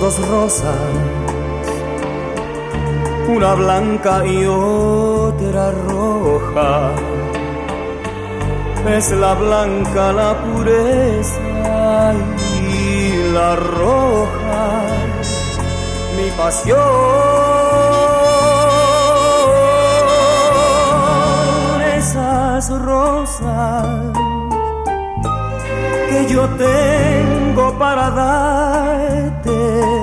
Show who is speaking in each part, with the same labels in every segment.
Speaker 1: dos rosas, una blanca y otra roja. Es la blanca la pureza y la roja mi pasión. Esas rosas que yo tengo para darte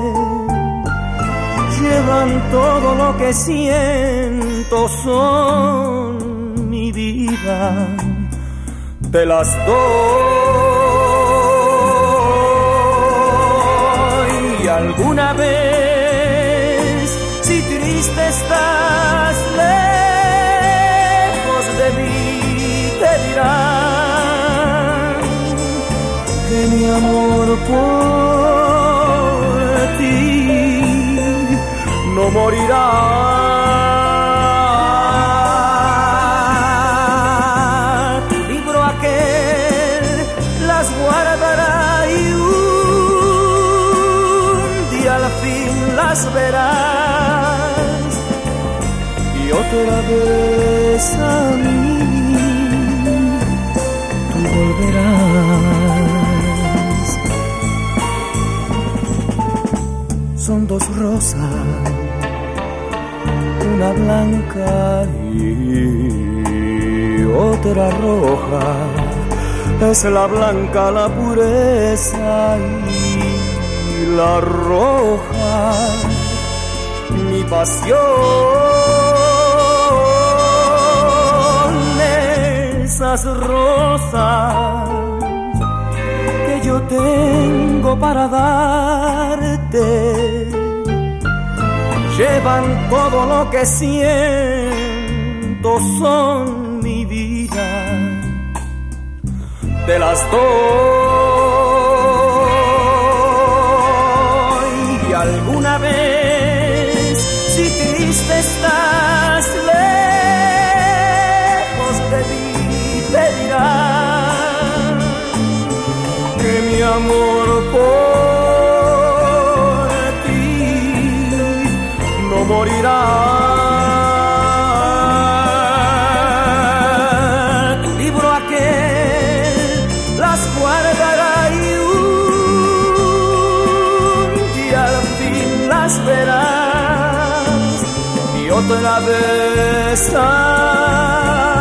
Speaker 1: llevan todo lo que siento, son mi vida, te las doy. Alguna vez, si triste estás lejos de mí, te dirán que mi amor por ti no morirá. Libro aquel las guardará y un día al fin las verás y otra vez a mí tú volverás. Son dos rosas, una blanca y otra roja. Es la blanca la pureza y la roja mi pasión. Esas rosas que yo tengo para darte llevan todo lo que siento, son mi vida, te las doy. Y alguna vez, si triste estás lejos de mí, te dirán que mi amor por ti no morirá. Tu libro aquel las guardará y un día al fin las verás y otra vez